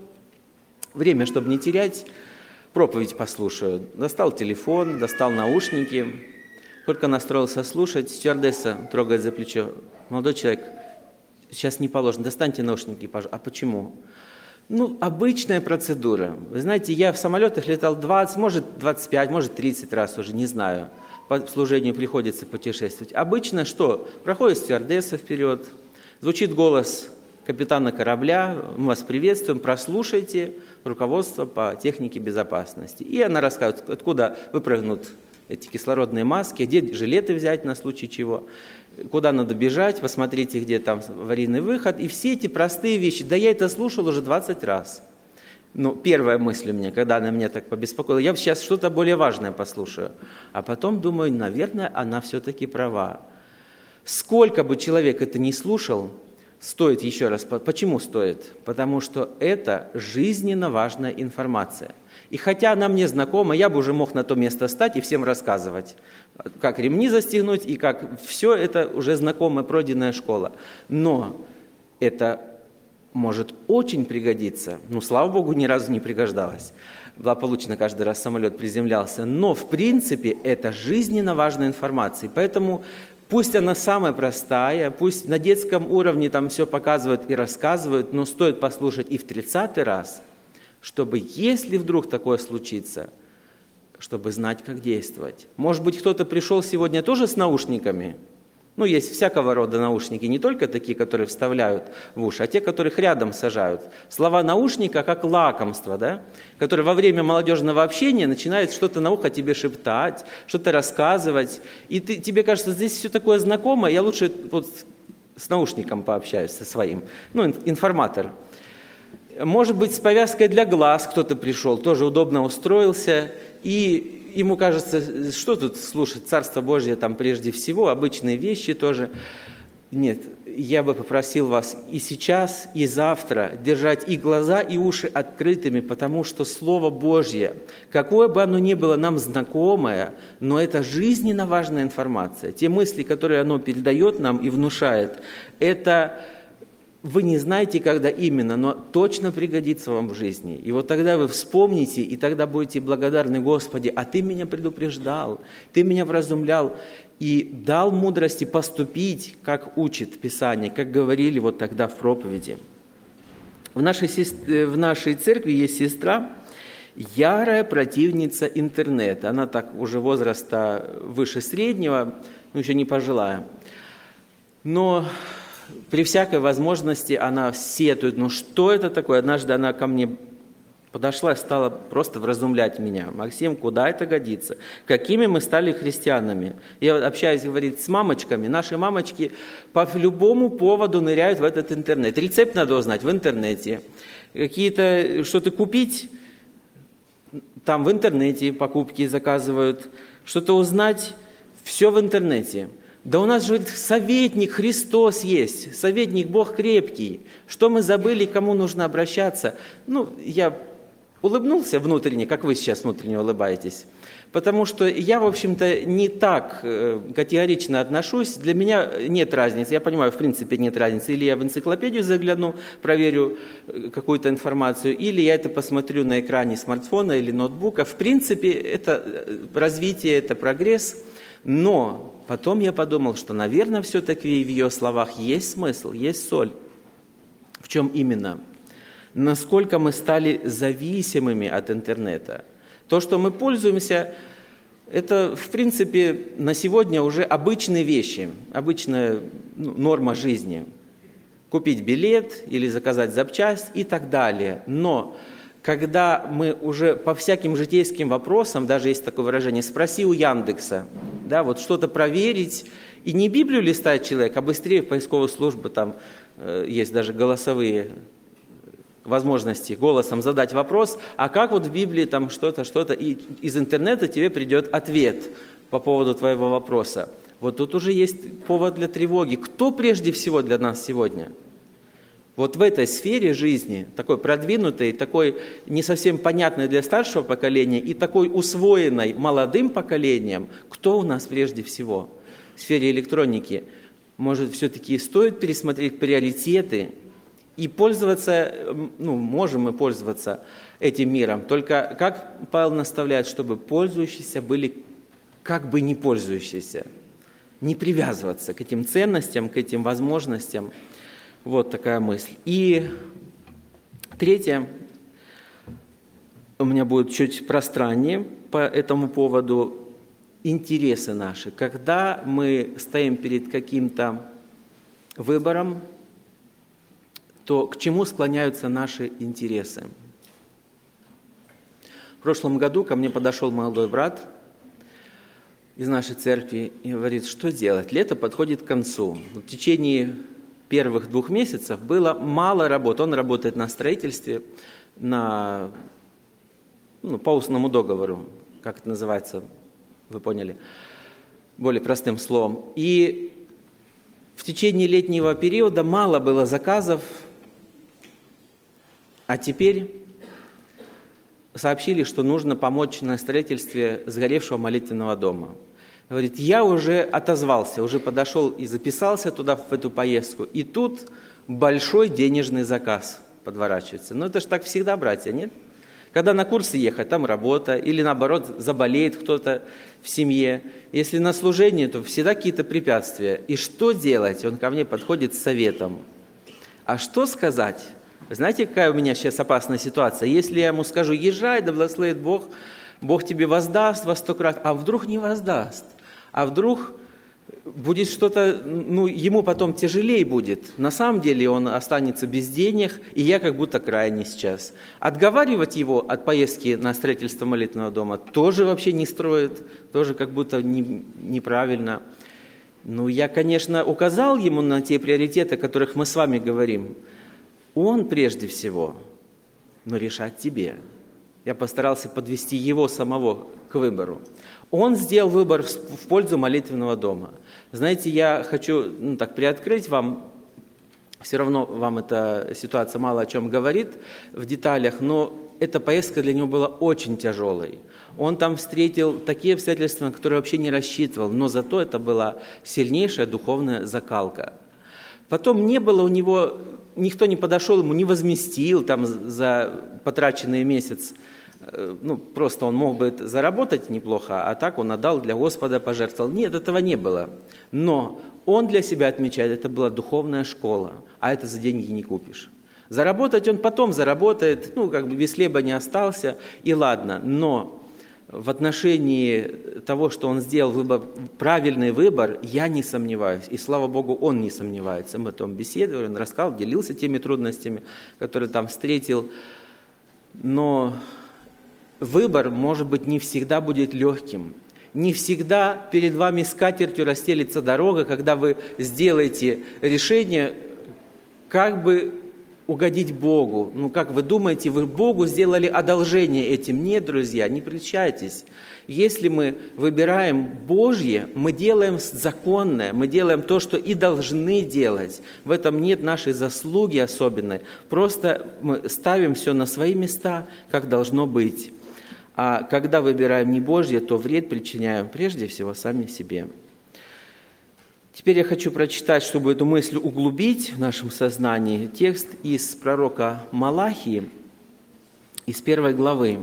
время, чтобы не терять, проповедь послушаю. Достал телефон, достал наушники, только настроился слушать, стюардесса трогает за плечо. Молодой человек, сейчас не положено, достаньте наушники, пожалуйста. А почему? Ну, обычная процедура. Вы знаете, я в самолетах летал двадцать, может двадцать пять, может тридцать раз уже, не знаю. По служению приходится путешествовать. Обычно что? Проходит стюардесса вперед, звучит голос капитана корабля, мы вас приветствуем, прослушайте руководство по технике безопасности. И она рассказывает, откуда выпрыгнут эти кислородные маски, где жилеты взять на случай чего, куда надо бежать, посмотрите, где там аварийный выход. И все эти простые вещи. Да я это слушал уже двадцать раз. Ну, первая мысль у меня, когда она меня так побеспокоила, я сейчас что-то более важное послушаю. А потом думаю, наверное, она все-таки права. Сколько бы человек это ни слушал, стоит еще раз. Почему стоит? Потому что это жизненно важная информация. И хотя она мне знакома, я бы уже мог на то место встать и всем рассказывать, как ремни застегнуть, и как все это уже знакомая, пройденная школа. Но это может очень пригодиться. Ну, слава Богу, ни разу не пригождалось. Благополучно каждый раз самолет приземлялся. Но, в принципе, это жизненно важная информация. Поэтому пусть она самая простая, пусть на детском уровне там все показывают и рассказывают, но стоит послушать и в тридцатый раз, чтобы, если вдруг такое случится, чтобы знать, как действовать. Может быть, кто-то пришел сегодня тоже с наушниками? Ну, есть всякого рода наушники, не только такие, которые вставляют в уши, а те, которых рядом сажают. Слова наушника как лакомство, да? Которые во время молодежного общения начинают что-то на ухо тебе шептать, что-то рассказывать. И ты, тебе кажется, здесь все такое знакомое, я лучше вот с наушником пообщаюсь, со своим. Ну, информатор. Может быть, с повязкой для глаз кто-то пришел, тоже удобно устроился, и ему кажется, что тут слушать, Царство Божье там прежде всего, обычные вещи тоже. Нет, я бы попросил вас и сейчас, и завтра держать и глаза, и уши открытыми, потому что Слово Божье, какое бы оно ни было нам знакомое, но это жизненно важная информация. Те мысли, которые оно передает нам и внушает, это вы не знаете, когда именно, но точно пригодится вам в жизни. И вот тогда вы вспомните, и тогда будете благодарны: Господи, а Ты меня предупреждал, Ты меня вразумлял и дал мудрости поступить, как учит Писание, как говорили вот тогда в проповеди. В нашей, в нашей церкви есть сестра, ярая противница интернета. Она так уже возраста выше среднего, ну еще не пожилая. Но при всякой возможности она сетует, ну что это такое? Однажды она ко мне подошла и стала просто вразумлять меня. Максим, куда это годится? Какими мы стали христианами? Я общаюсь, говорит, с мамочками. Наши мамочки по любому поводу ныряют в этот интернет. Рецепт надо узнать в интернете. Какие-то, что-то купить, там в интернете покупки заказывают. Что-то узнать, все в интернете. Да у нас же советник Христос есть, советник Бог крепкий. Что мы забыли, кому нужно обращаться? Ну, я улыбнулся внутренне, как вы сейчас внутренне улыбаетесь, потому что я, в общем-то, не так категорично отношусь. Для меня нет разницы, я понимаю, в принципе, нет разницы. Или я в энциклопедию загляну, проверю какую-то информацию, или я это посмотрю на экране смартфона или ноутбука. В принципе, это развитие, это прогресс, но потом я подумал, что, наверное, все-таки в ее словах есть смысл, есть соль. В чем именно? Насколько мы стали зависимыми от интернета. То, что мы пользуемся, это, в принципе, на сегодня уже обычные вещи, обычная ну, норма жизни. Купить билет или заказать запчасть и так далее. Но когда мы уже по всяким житейским вопросам, даже есть такое выражение, спроси у Яндекса, да, вот что-то проверить, и не Библию листает человек, а быстрее в поисковую службу, там э, есть даже голосовые возможности голосом задать вопрос, а как вот в Библии там что-то, что-то, и из интернета тебе придет ответ по поводу твоего вопроса. Вот тут уже есть повод для тревоги. Кто прежде всего для нас сегодня? Вот в этой сфере жизни, такой продвинутой, такой не совсем понятной для старшего поколения и такой усвоенной молодым поколением, кто у нас прежде всего? В сфере электроники, может, все-таки стоит пересмотреть приоритеты и пользоваться, ну, можем мы пользоваться этим миром, только, как Павел наставляет, чтобы пользующиеся были как бы не пользующиеся, не привязываться к этим ценностям, к этим возможностям. Вот такая мысль. И третье, у меня будет чуть пространнее по этому поводу, интересы наши. Когда мы стоим перед каким-то выбором, то к чему склоняются наши интересы? В прошлом году ко мне подошел молодой брат из нашей церкви и говорит, что делать? Лето подходит к концу. В течение первых двух месяцев было мало работы. Он работает на строительстве, на, ну, по устному договору, как это называется, вы поняли, более простым словом. И в течение летнего периода мало было заказов, а теперь сообщили, что нужно помочь на строительстве сгоревшего молитвенного дома. Говорит, я уже отозвался, уже подошел и записался туда, в эту поездку, и тут большой денежный заказ подворачивается. Ну это же так всегда, братья, нет? Когда на курсы ехать, там работа, или наоборот, заболеет кто-то в семье. Если на служение, то всегда какие-то препятствия. И что делать? Он ко мне подходит с советом. А что сказать? Знаете, какая у меня сейчас опасная ситуация? Если я ему скажу, езжай, да благословит Бог, Бог тебе воздаст во сто крат, а вдруг не воздаст? А вдруг будет что-то, ну, ему потом тяжелее будет. На самом деле он останется без денег, и я как будто крайний сейчас. Отговаривать его от поездки на строительство молитвенного дома тоже вообще не строит, тоже как будто не, неправильно. Ну, я, конечно, указал ему на те приоритеты, о которых мы с вами говорим. Он прежде всего, но решать тебе. Я постарался подвести его самого к выбору. Он сделал выбор в пользу молитвенного дома. Знаете, я хочу, ну, так приоткрыть вам, все равно вам эта ситуация мало о чем говорит в деталях, но эта поездка для него была очень тяжелой. Он там встретил такие обстоятельства, на которые вообще не рассчитывал, но зато это была сильнейшая духовная закалка. Потом не было у него, никто не подошел ему, не возместил там за потраченный месяц. Ну, просто он мог бы заработать неплохо, а так он отдал для Господа, пожертвовал. Нет, этого не было. Но он для себя отмечает, это была духовная школа, а это за деньги не купишь. Заработать он потом заработает, ну, как бы без хлеба не остался, и ладно. Но в отношении того, что он сделал выбор, правильный выбор, я не сомневаюсь. И слава Богу, он не сомневается. Мы о том беседовали, он рассказал, делился теми трудностями, которые там встретил. Но выбор, может быть, не всегда будет легким. Не всегда перед вами скатертью расстелится дорога, когда вы сделаете решение, как бы угодить Богу. Ну, как вы думаете, вы Богу сделали одолжение этим? Нет, друзья, не прельщайтесь. Если мы выбираем Божье, мы делаем законное, мы делаем то, что и должны делать. В этом нет нашей заслуги особенной. Просто мы ставим все на свои места, как должно быть. А когда выбираем не Божье, то вред причиняем прежде всего сами себе. Теперь я хочу прочитать, чтобы эту мысль углубить в нашем сознании, текст из пророка Малахии, из первой главы,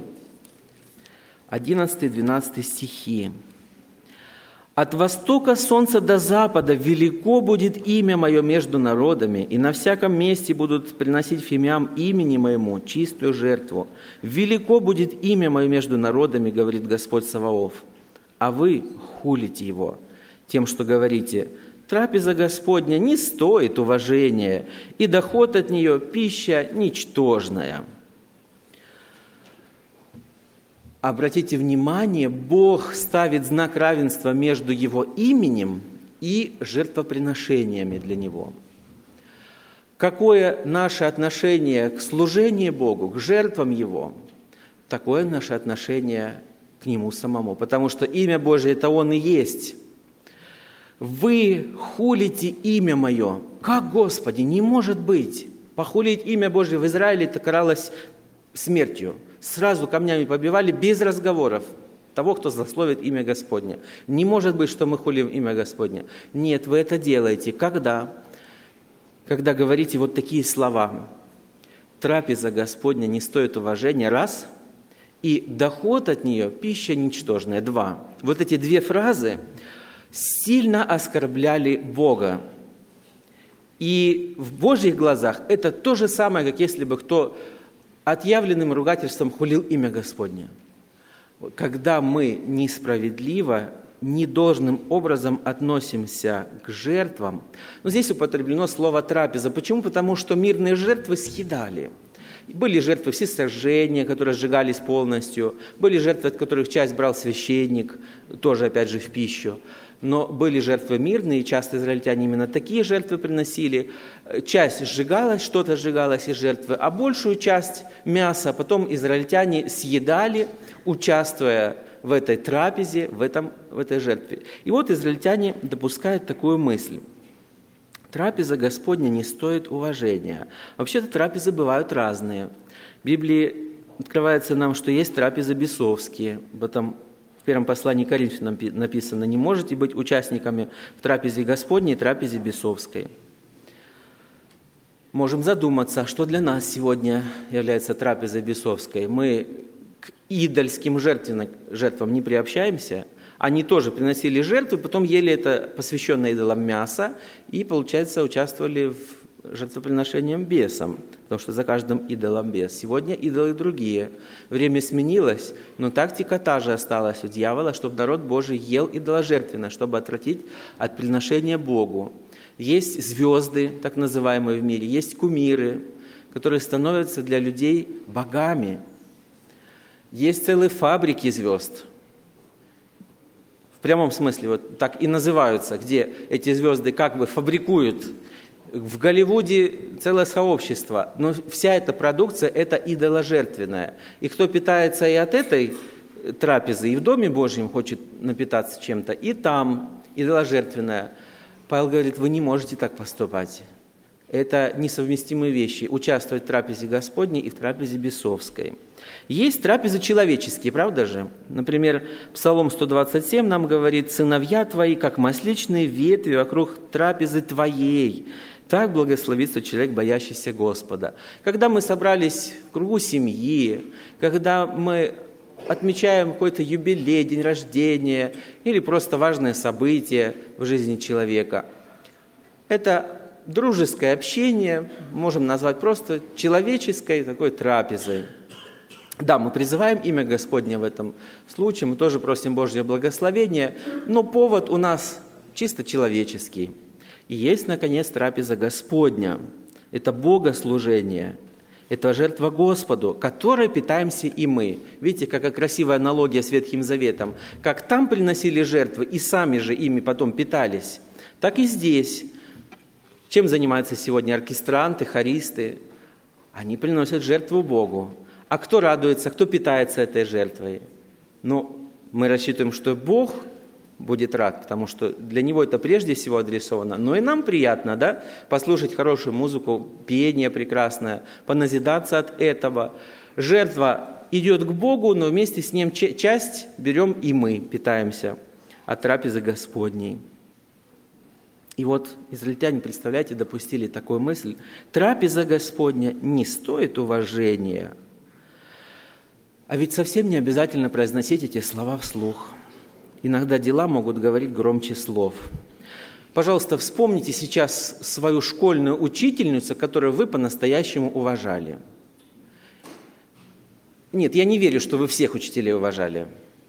одиннадцатый-двенадцатый стихи. «От востока солнца до запада велико будет имя мое между народами, и на всяком месте будут приносить фимиам имени моему чистую жертву. Велико будет имя мое между народами, говорит Господь Саваоф, а вы хулите его тем, что говорите, трапеза Господня не стоит уважения, и доход от нее пища ничтожная». Обратите внимание, Бог ставит знак равенства между Его именем и жертвоприношениями для Него. какое наше отношение к служению Богу, к жертвам Его, такое наше отношение к Нему самому. Потому что имя Божие – это Он и есть. Вы хулите имя Мое. Как, Господи, не может быть? Похулить имя Божие в Израиле это каралось смертью. Сразу камнями побивали без разговоров того, кто злословит имя Господне. Не может быть, что мы хулим имя Господне. Нет, вы это делаете. Когда? Когда говорите вот такие слова. Трапеза Господня не стоит уважения, раз, и доход от нее – пища ничтожная, два. Вот эти две фразы сильно оскорбляли Бога. И в Божьих глазах это то же самое, как если бы кто отъявленным ругательством хулил имя Господне. Когда мы несправедливо, недолжным образом относимся к жертвам, но здесь употреблено слово «трапеза». Почему? Потому что мирные жертвы съедали. Были жертвы всесожжения, которые сжигались полностью, были жертвы, от которых часть брал священник, тоже, опять же, в пищу. Но были жертвы мирные, часто израильтяне именно такие жертвы приносили. Часть сжигалась, что-то сжигалось из жертвы, а большую часть мяса потом израильтяне съедали, участвуя в этой трапезе, в, этом, в этой жертве. И вот израильтяне допускают такую мысль. Трапеза Господня не стоит уважения. Вообще-то трапезы бывают разные. В Библии открывается нам, что есть трапезы бесовские. Об этом в первом послании к Коринфянам написано: «Не можете быть участниками в трапезе Господней и трапезе бесовской». Можем задуматься, что для нас сегодня является трапезой бесовской. Мы к идольским жертвам, жертвам не приобщаемся. Они тоже приносили жертву, потом ели это посвященное идолам мясо и, получается, участвовали в жертвоприношении бесам, потому что за каждым идолом бес. Сегодня идолы другие. Время сменилось, но тактика та же осталась у дьявола, чтобы народ Божий ел идоложертвенно, чтобы отвратить от приношения Богу. Есть звезды, так называемые в мире, есть кумиры, которые становятся для людей богами. Есть целые фабрики звезд. В прямом смысле, вот так и называются, где эти звезды как бы фабрикуют. В Голливуде целое сообщество, но вся эта продукция – это идоложертвенная. И кто питается и от этой трапезы, и в Доме Божьем хочет напитаться чем-то, и там идоложертвенная. Павел говорит, вы не можете так поступать. Это несовместимые вещи – участвовать в трапезе Господней и в трапезе бесовской. Есть трапезы человеческие, правда же? Например, Псалом сто двадцать семь нам говорит: «Сыновья твои, как масличные ветви вокруг трапезы твоей». Так благословится человек, боящийся Господа. Когда мы собрались в кругу семьи, когда мы отмечаем какой-то юбилей, день рождения или просто важное событие в жизни человека, это дружеское общение, можем назвать просто человеческой такой трапезой. Да, мы призываем имя Господне в этом случае, мы тоже просим Божье благословение, но повод у нас чисто человеческий. И есть, наконец, трапеза Господня. Это богослужение, это жертва Господу, которой питаемся и мы. Видите, какая красивая аналогия с Ветхим Заветом. Как там приносили жертвы и сами же ими потом питались, так и здесь. Чем занимаются сегодня оркестранты, хористы? Они приносят жертву Богу. А кто радуется, кто питается этой жертвой? Ну, мы рассчитываем, что Бог будет рад, потому что для Него это прежде всего адресовано. Но и нам приятно, да, послушать хорошую музыку, пение прекрасное, поназидаться от этого. Жертва идет к Богу, но вместе с Ним часть берем и мы, питаемся от трапезы Господней. И вот израильтяне, представляете, допустили такую мысль: трапеза Господня не стоит уважения. А ведь совсем не обязательно произносить эти слова вслух. Иногда дела могут говорить громче слов. Пожалуйста, вспомните сейчас свою школьную учительницу, которую вы по-настоящему уважали. Нет, я не верю, что вы всех учителей уважали.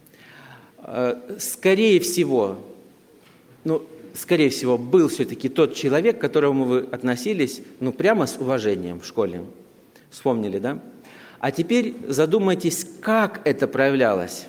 Скорее всего, ну, скорее всего, был все-таки тот человек, к которому вы относились, ну, прямо с уважением в школе. Вспомнили, да? А теперь задумайтесь, как это проявлялось.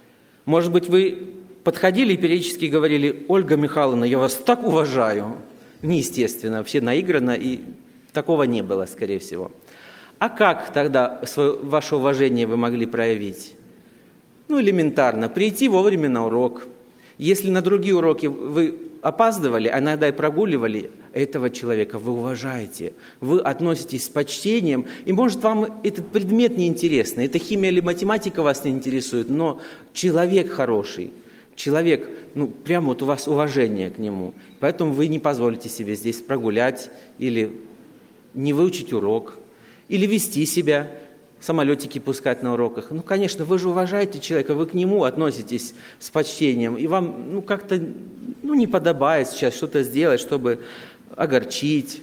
Может быть, вы подходили и периодически говорили: «Ольга Михайловна, я вас так уважаю». неестественно, вообще наигранно, и такого не было, скорее всего. А как тогда свое, ваше уважение вы могли проявить? Ну, элементарно, прийти вовремя на урок. Если на другие уроки вы опаздывали, а иногда и прогуливали, этого человека вы уважаете, вы относитесь с почтением, и, может, вам этот предмет не интересный, эта химия или математика вас не интересует, но человек хороший, человек, ну, прямо вот у вас уважение к нему, поэтому вы не позволите себе здесь прогулять или не выучить урок, или вести себя, самолетики пускать на уроках. Ну, конечно, вы же уважаете человека, вы к нему относитесь с почтением, и вам, ну, как-то, ну, не подобает сейчас что-то сделать, чтобы огорчить.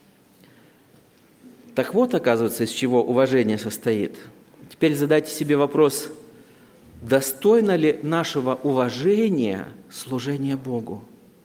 Так вот, оказывается, из чего уважение состоит. Теперь задайте себе вопрос, достойно ли нашего уважения служение Богу?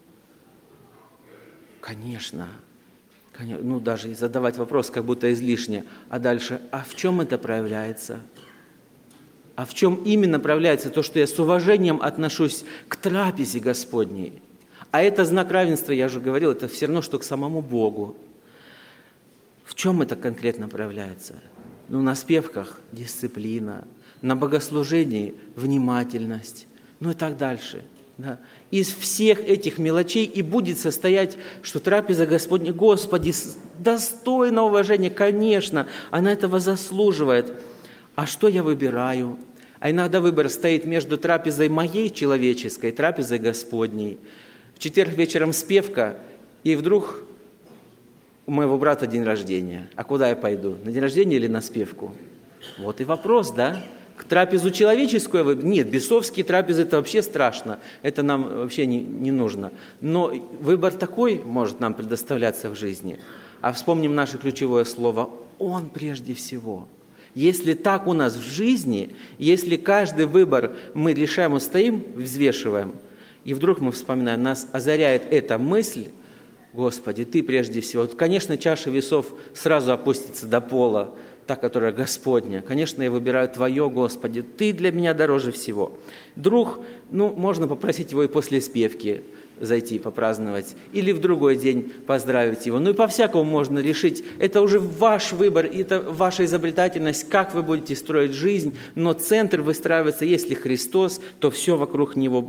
Конечно. Конечно. Ну, даже и задавать вопрос как будто излишне. А дальше, а в чем это проявляется? А в чем именно проявляется то, что я с уважением отношусь к трапезе Господней? А это знак равенства, я уже говорил, это все равно, что к самому Богу. В чем это конкретно проявляется? Ну, на спевках дисциплина, на богослужении внимательность, ну и так дальше. Да. Из всех этих мелочей и будет состоять, что трапеза Господня, Господи, достойна уважения, конечно, она этого заслуживает. А что я выбираю? А иногда выбор стоит между трапезой моей человеческой, трапезой Господней. В четверг вечером спевка, и вдруг у моего брата день рождения. А куда я пойду? На день рождения или на спевку? Вот и вопрос, да? К трапезу человеческую? Нет, бесовские трапезы – это вообще страшно. Это нам вообще не, не нужно. Но выбор такой может нам предоставляться в жизни. А вспомним наше ключевое слово «Он прежде всего». Если так у нас в жизни, если каждый выбор мы решаем, устоим, взвешиваем, и вдруг мы вспоминаем, нас озаряет эта мысль, Господи, Ты прежде всего. Конечно, чаша весов сразу опустится до пола, та, которая Господня. Конечно, я выбираю Твое, Господи, Ты для меня дороже всего. Друг, ну, можно попросить его и после спевки зайти попраздновать, или в другой день поздравить его. Ну и по-всякому можно решить. Это уже ваш выбор, это ваша изобретательность, как вы будете строить жизнь, но центр выстраивается, если Христос, то все вокруг Него.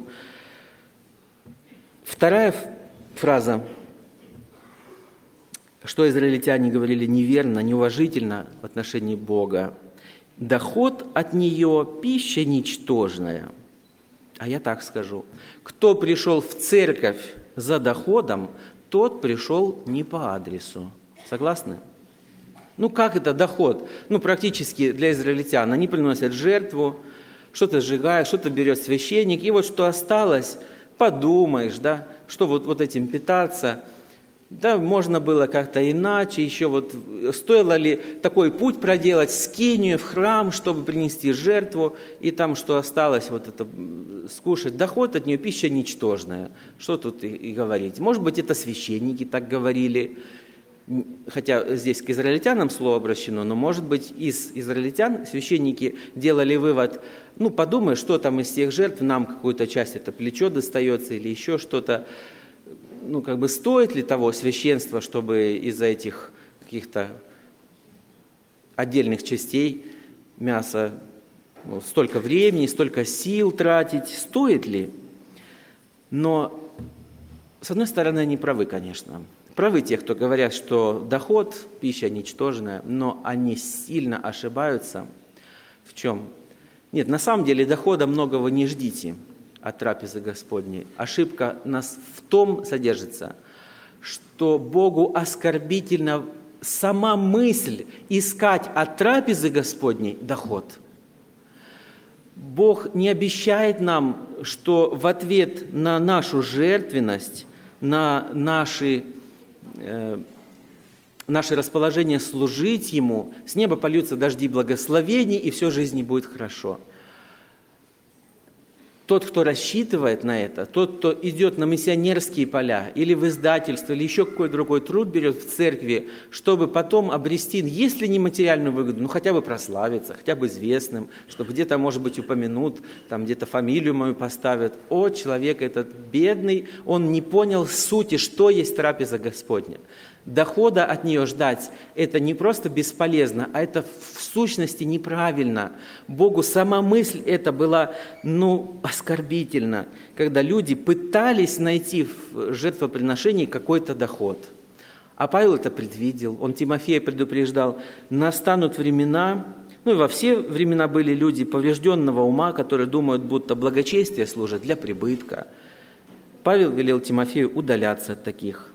Вторая фраза, что израильтяне говорили неверно, неуважительно в отношении Бога. Доход от нее – пища ничтожная. А я так скажу. Кто пришел в церковь за доходом, тот пришел не по адресу. Согласны? Ну как это доход? Ну практически для израильтян. Они приносят жертву, что-то сжигают, что-то берет священник. И вот что осталось, подумаешь, да, что вот, вот этим питаться. Да, можно было как-то иначе, еще вот стоило ли такой путь проделать, скинию в храм, чтобы принести жертву, и там, что осталось, вот это скушать. Доход от нее пища ничтожная. Что тут и, и говорить? Может быть, это священники так говорили, хотя здесь к израильтянам слово обращено, но, может быть, из израильтян священники делали вывод, ну, подумай, что там из всех жертв, нам какую-то часть, это плечо достается или еще что-то. Ну, как бы стоит ли того священства, чтобы из-за этих каких-то отдельных частей мяса ну, столько времени, столько сил тратить? Стоит ли? Но, с одной стороны, они правы, конечно. Правы те, кто говорят, что доход, пища ничтожная, но они сильно ошибаются. В чем? Нет, на самом деле дохода многого не ждите от трапезы Господней. Ошибка нас в том содержится, что Богу оскорбительна сама мысль искать от трапезы Господней доход. Бог не обещает нам, что в ответ на нашу жертвенность, на наши, э, наше расположение служить Ему, с неба польются дожди благословений, и все в жизни будет хорошо. Тот, кто рассчитывает на это, тот, кто идет на миссионерские поля или в издательство, или еще какой-то другой труд берет в церкви, чтобы потом обрести, если не материальную выгоду, ну хотя бы прославиться, хотя бы известным, чтобы где-то, может быть, упомянут, там где-то фамилию мою поставят. О, человек этот бедный, он не понял сути, что есть трапеза Господня. Дохода от нее ждать – это не просто бесполезно, а это в сущности неправильно. Богу сама мысль эта была, ну, оскорбительна, когда люди пытались найти в жертвоприношении какой-то доход. А Павел это предвидел, он Тимофея предупреждал, настанут времена, ну и во все времена были люди поврежденного ума, которые думают, будто благочестие служит для прибытка. Павел велел Тимофею удаляться от таких.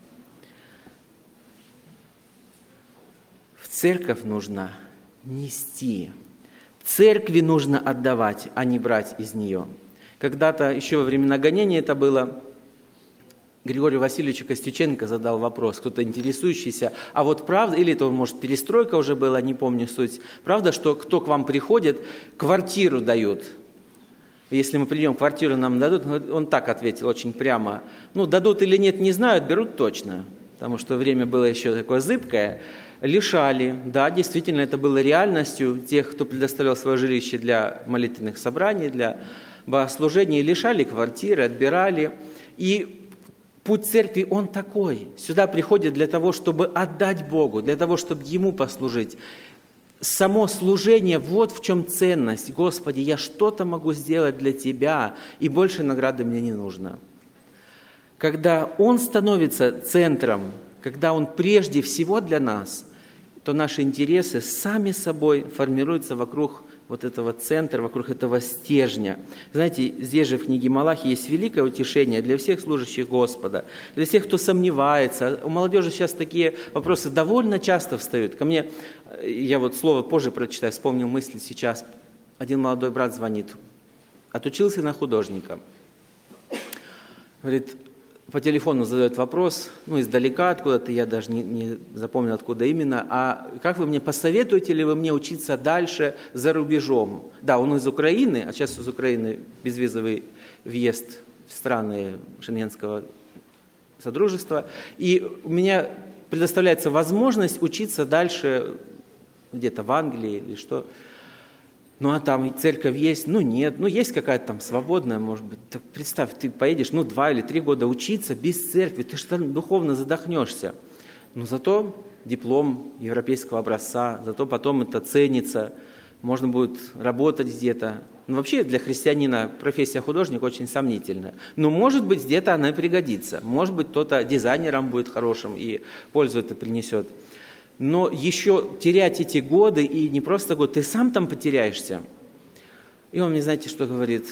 Церковь нужно нести. Церкви нужно отдавать, а не брать из нее. Когда-то, еще во времена гонения это было, Григорию Васильевичу Костюченко задал вопрос, кто-то интересующийся, а вот правда, или это, может, перестройка уже была, не помню суть, правда, что кто к вам приходит, квартиру дают? Если мы придем, квартиру нам дадут, он так ответил очень прямо, ну, дадут или нет, не знают, берут точно, потому что время было еще такое зыбкое. Лишали, да, действительно, это было реальностью тех, кто предоставлял свое жилище для молитвенных собраний, для богослужений, лишали квартиры, отбирали. И путь церкви, он такой. Сюда приходят для того, чтобы отдать Богу, для того, чтобы Ему послужить. Само служение, вот в чем ценность. Господи, я что-то могу сделать для Тебя, и больше награды мне не нужно. Когда Он становится центром, когда Он прежде всего для нас, то наши интересы сами собой формируются вокруг вот этого центра, вокруг этого стержня. Знаете, здесь же в книге Малахии есть великое утешение для всех служащих Господа, для всех, кто сомневается. У молодежи сейчас такие вопросы довольно часто встают. Ко мне, я вот слово позже прочитаю, вспомнил мысль сейчас. Один молодой брат звонит, отучился на художника. Говорит, по телефону задает вопрос, ну, издалека откуда-то, я даже не, не запомнил, откуда именно, а как вы мне посоветуете ли вы мне учиться дальше за рубежом? Да, он из Украины, а сейчас из Украины безвизовый въезд в страны Шенгенского содружества, и у меня предоставляется возможность учиться дальше где-то в Англии или что. Ну, а там церковь есть? Ну, нет. Ну, есть какая-то там свободная, может быть. Так представь, ты поедешь, ну, два или три года учиться без церкви, ты же там духовно задохнешься. Но зато диплом европейского образца, зато потом это ценится, можно будет работать где-то. Ну, вообще для христианина профессия художник очень сомнительная. Но, может быть, где-то она и пригодится. Может быть, кто-то дизайнером будет хорошим и пользу это принесет. Но еще терять эти годы, и не просто год, ты сам там потеряешься. И он мне, знаете, что говорит?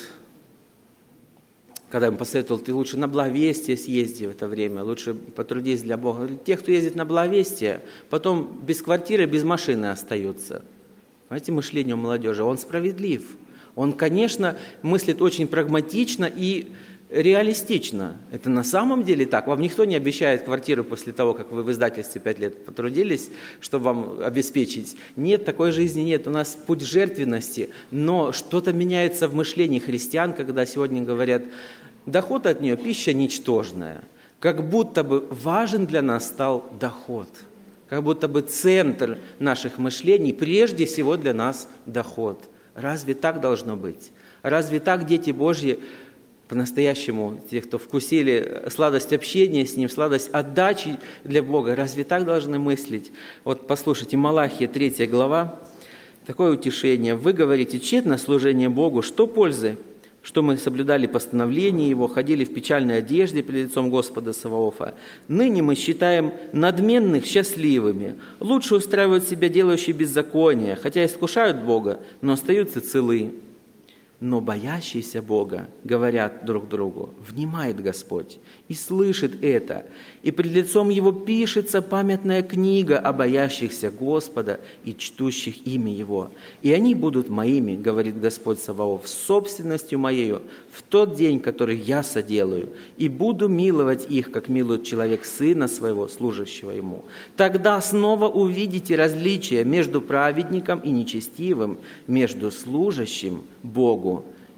Когда я ему посоветовал, ты лучше на благовестие съезди в это время, лучше потрудись для Бога. Говорит, те, кто ездит на благовестие, потом без квартиры, без машины остаются. Понимаете, мышление у молодежи, он справедлив. Он, конечно, мыслит очень прагматично и реалистично. Это на самом деле так. Вам никто не обещает квартиру после того, как вы в издательстве пять лет потрудились, чтобы вам обеспечить. Нет, такой жизни нет. У нас путь жертвенности. Но что-то меняется в мышлении христиан, когда сегодня говорят, доход от нее – пища ничтожная. Как будто бы важен для нас стал доход. Как будто бы центр наших мышлений прежде всего для нас доход. Разве так должно быть? Разве так дети Божьи по-настоящему, те, кто вкусили сладость общения с Ним, сладость отдачи для Бога, разве так должны мыслить? Вот послушайте, Малахия, третья глава, такое утешение. Вы говорите, тщетно служение Богу, что пользы? Что мы соблюдали постановления Его, ходили в печальной одежде перед лицом Господа Саваофа. Ныне мы считаем надменных счастливыми. Лучше устраивают себя делающие беззаконие, хотя искушают Бога, но остаются целы. Но боящиеся Бога говорят друг другу, внимает Господь и слышит это, и пред лицом Его пишется памятная книга о боящихся Господа и чтущих имя Его. И они будут моими, говорит Господь Саваоф, собственностью моею в тот день, который я соделаю, и буду миловать их, как милует человек сына своего, служащего ему. Тогда снова увидите различие между праведником и нечестивым, между служащим Богу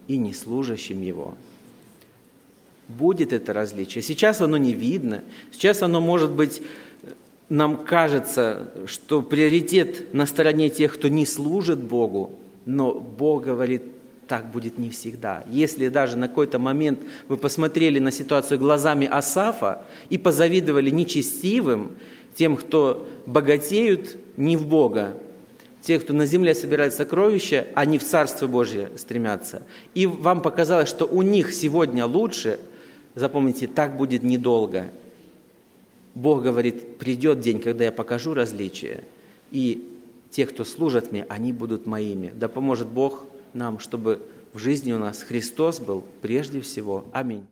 и неслужащим Его. Будет это различие. Сейчас оно не видно. Сейчас оно, может быть, нам кажется, что приоритет на стороне тех, кто не служит Богу, но Бог говорит, так будет не всегда. Если даже на какой-то момент вы посмотрели на ситуацию глазами Асафа и позавидовали нечестивым, тем, кто богатеют не в Бога, те, кто на земле собирает сокровища, они в Царство Божье стремятся. И вам показалось, что у них сегодня лучше, запомните, так будет недолго. Бог говорит, придет день, когда я покажу различия, и те, кто служат мне, они будут моими. Да поможет Бог нам, чтобы в жизни у нас Христос был прежде всего. Аминь.